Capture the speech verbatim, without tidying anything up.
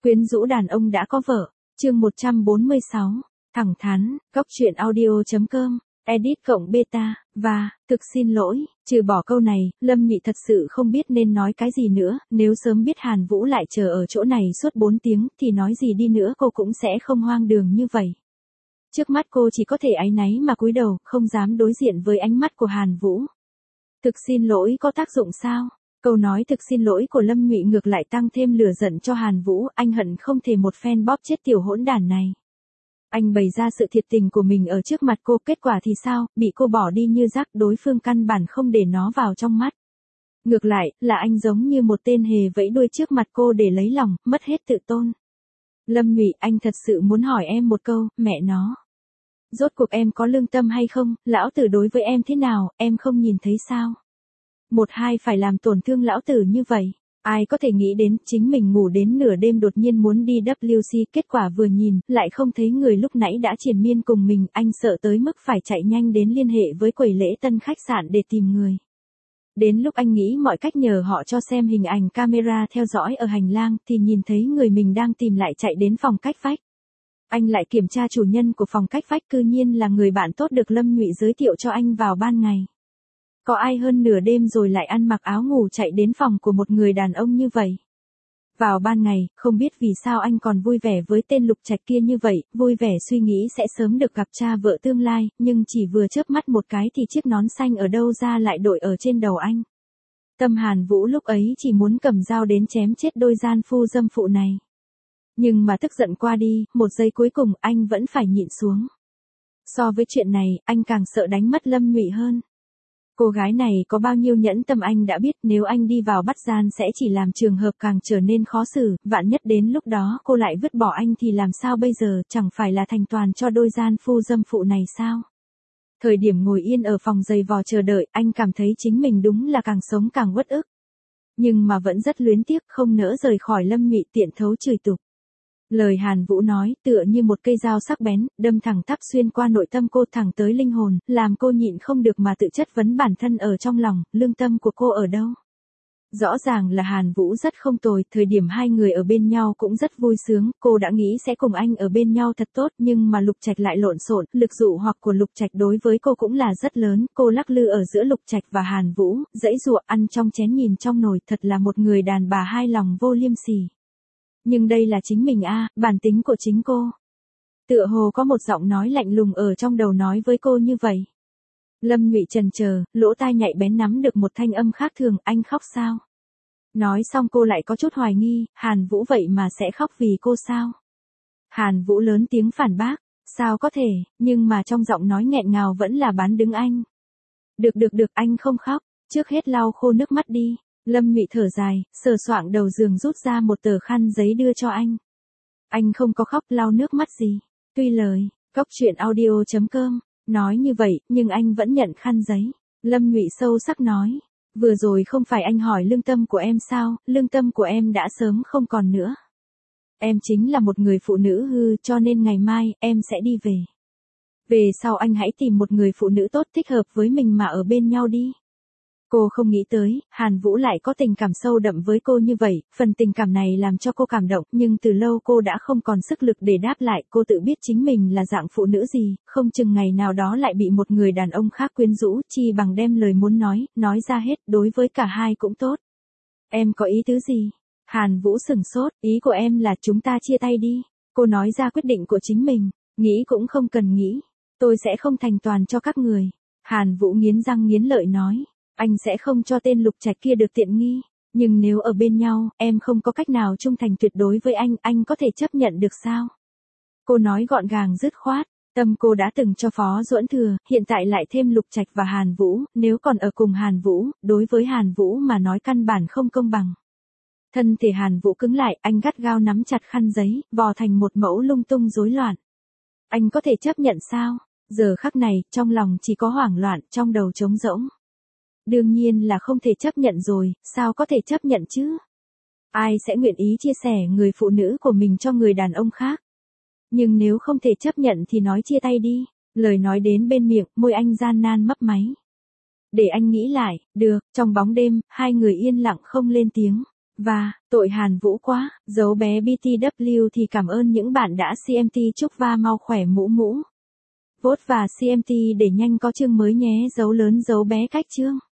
Quyến rũ đàn ông đã có vợ, chương một trăm bốn mươi sáu, thẳng thắn, góc truyện audio.com, edit cộng beta, và, thực xin lỗi, trừ bỏ câu này, Lâm Nhụy thật sự không biết nên nói cái gì nữa, nếu sớm biết Hàn Vũ lại chờ ở chỗ này suốt bốn tiếng thì nói gì đi nữa cô cũng sẽ không hoang đường như vậy. Trước mắt cô chỉ có thể áy náy mà cúi đầu, không dám đối diện với ánh mắt của Hàn Vũ. Thực xin lỗi có tác dụng sao? Câu nói thực xin lỗi của Lâm Nhụy ngược lại tăng thêm lửa giận cho Hàn Vũ, anh hận không thể một phen bóp chết tiểu hỗn đản này. Anh bày ra sự thiệt tình của mình ở trước mặt cô, kết quả thì sao, bị cô bỏ đi như rác, đối phương căn bản không để nó vào trong mắt. Ngược lại, là anh giống như một tên hề vẫy đuôi trước mặt cô để lấy lòng, mất hết tự tôn. Lâm Nhụy, anh thật sự muốn hỏi em một câu, mẹ nó. Rốt cuộc em có lương tâm hay không, lão tử đối với em thế nào, em không nhìn thấy sao? Một hai phải làm tổn thương lão tử như vậy. Ai có thể nghĩ đến chính mình ngủ đến nửa đêm đột nhiên muốn đi vê kép xê, kết quả vừa nhìn, lại không thấy người lúc nãy đã triền miên cùng mình, anh sợ tới mức phải chạy nhanh đến liên hệ với quầy lễ tân khách sạn để tìm người. Đến lúc anh nghĩ mọi cách nhờ họ cho xem hình ảnh camera theo dõi ở hành lang thì nhìn thấy người mình đang tìm lại chạy đến phòng cách vách. Anh lại kiểm tra chủ nhân của phòng cách vách cư nhiên là người bạn tốt được Lâm Nhụy giới thiệu cho anh vào ban ngày. Có ai hơn nửa đêm rồi lại ăn mặc áo ngủ chạy đến phòng của một người đàn ông như vậy? Vào ban ngày, không biết vì sao anh còn vui vẻ với tên Lục Trạch kia như vậy, vui vẻ suy nghĩ sẽ sớm được gặp cha vợ tương lai, nhưng chỉ vừa chớp mắt một cái thì chiếc nón xanh ở đâu ra lại đội ở trên đầu anh. Tâm Hàn Vũ lúc ấy chỉ muốn cầm dao đến chém chết đôi gian phu dâm phụ này. Nhưng mà tức giận qua đi, một giây cuối cùng anh vẫn phải nhịn xuống. So với chuyện này, anh càng sợ đánh mất Lâm Nhụy hơn. Cô gái này có bao nhiêu nhẫn tâm anh đã biết, nếu anh đi vào bắt gian sẽ chỉ làm trường hợp càng trở nên khó xử, vạn nhất đến lúc đó cô lại vứt bỏ anh thì làm sao bây giờ, chẳng phải là thành toàn cho đôi gian phu dâm phụ này sao? Thời điểm ngồi yên ở phòng giày vò chờ đợi, anh cảm thấy chính mình đúng là càng sống càng uất ức. Nhưng mà vẫn rất luyến tiếc, không nỡ rời khỏi Lâm Nhụy, tiện thấu chửi tục. Lời Hàn Vũ nói tựa như một cây dao sắc bén, đâm thẳng tắp xuyên qua nội tâm cô, thẳng tới linh hồn, làm cô nhịn không được mà tự chất vấn bản thân ở trong lòng, lương tâm của cô ở đâu? Rõ ràng là Hàn Vũ rất không tồi, thời điểm hai người ở bên nhau cũng rất vui sướng, cô đã nghĩ sẽ cùng anh ở bên nhau thật tốt, nhưng mà Lục Trạch lại lộn xộn, lực dụ hoặc của Lục Trạch đối với cô cũng là rất lớn, cô lắc lư ở giữa Lục Trạch và Hàn Vũ, dãy dụa ăn trong chén nhìn trong nồi, thật là một người đàn bà hai lòng vô liêm sỉ. Nhưng đây là chính mình a, à, bản tính của chính cô. Tựa hồ có một giọng nói lạnh lùng ở trong đầu nói với cô như vậy. Lâm Nhụy chần chờ, lỗ tai nhạy bén nắm được một thanh âm khác thường, anh khóc sao? Nói xong cô lại có chút hoài nghi, Hàn Vũ vậy mà sẽ khóc vì cô sao? Hàn Vũ lớn tiếng phản bác, sao có thể, nhưng mà trong giọng nói nghẹn ngào vẫn là bán đứng anh. Được được được, anh không khóc, trước hết lau khô nước mắt đi. Lâm Nhụy thở dài, sờ soạng đầu giường rút ra một tờ khăn giấy đưa cho anh. Anh không có khóc, lau nước mắt gì. Tuy lời, góc truyện audio.com, nói như vậy, nhưng anh vẫn nhận khăn giấy. Lâm Nhụy sâu sắc nói, vừa rồi không phải anh hỏi lương tâm của em sao, lương tâm của em đã sớm không còn nữa. Em chính là một người phụ nữ hư, cho nên ngày mai, em sẽ đi về. Về sau anh hãy tìm một người phụ nữ tốt thích hợp với mình mà ở bên nhau đi. Cô không nghĩ tới, Hàn Vũ lại có tình cảm sâu đậm với cô như vậy, phần tình cảm này làm cho cô cảm động, nhưng từ lâu cô đã không còn sức lực để đáp lại, cô tự biết chính mình là dạng phụ nữ gì, không chừng ngày nào đó lại bị một người đàn ông khác quyến rũ, chi bằng đem lời muốn nói, nói ra hết, đối với cả hai cũng tốt. Em có ý tứ gì? Hàn Vũ sửng sốt, ý của em là chúng ta chia tay đi. Cô nói ra quyết định của chính mình, nghĩ cũng không cần nghĩ, tôi sẽ không thành toàn cho các người. Hàn Vũ nghiến răng nghiến lợi nói. Anh sẽ không cho tên Lục Trạch kia được tiện nghi, nhưng nếu ở bên nhau, em không có cách nào trung thành tuyệt đối với anh, anh có thể chấp nhận được sao? Cô nói gọn gàng dứt khoát, tâm cô đã từng cho Phó Duẫn Thừa, hiện tại lại thêm Lục Trạch và Hàn Vũ, nếu còn ở cùng Hàn Vũ, đối với Hàn Vũ mà nói căn bản không công bằng. Thân thể Hàn Vũ cứng lại, anh gắt gao nắm chặt khăn giấy, vò thành một mẫu lung tung rối loạn. Anh có thể chấp nhận sao? Giờ khắc này, trong lòng chỉ có hoảng loạn, trong đầu trống rỗng. Đương nhiên là không thể chấp nhận rồi, sao có thể chấp nhận chứ? Ai sẽ nguyện ý chia sẻ người phụ nữ của mình cho người đàn ông khác? Nhưng nếu không thể chấp nhận thì nói chia tay đi. Lời nói đến bên miệng, môi anh gian nan mấp máy. Để anh nghĩ lại, được, trong bóng đêm, hai người yên lặng không lên tiếng. Và, tội Hàn Vũ quá, dấu bé bê tê vê thì cảm ơn những bạn đã xê em tê chúc và mau khỏe mũ mũ. Vote và xê em tê để nhanh có chương mới nhé, dấu lớn dấu bé cách chương.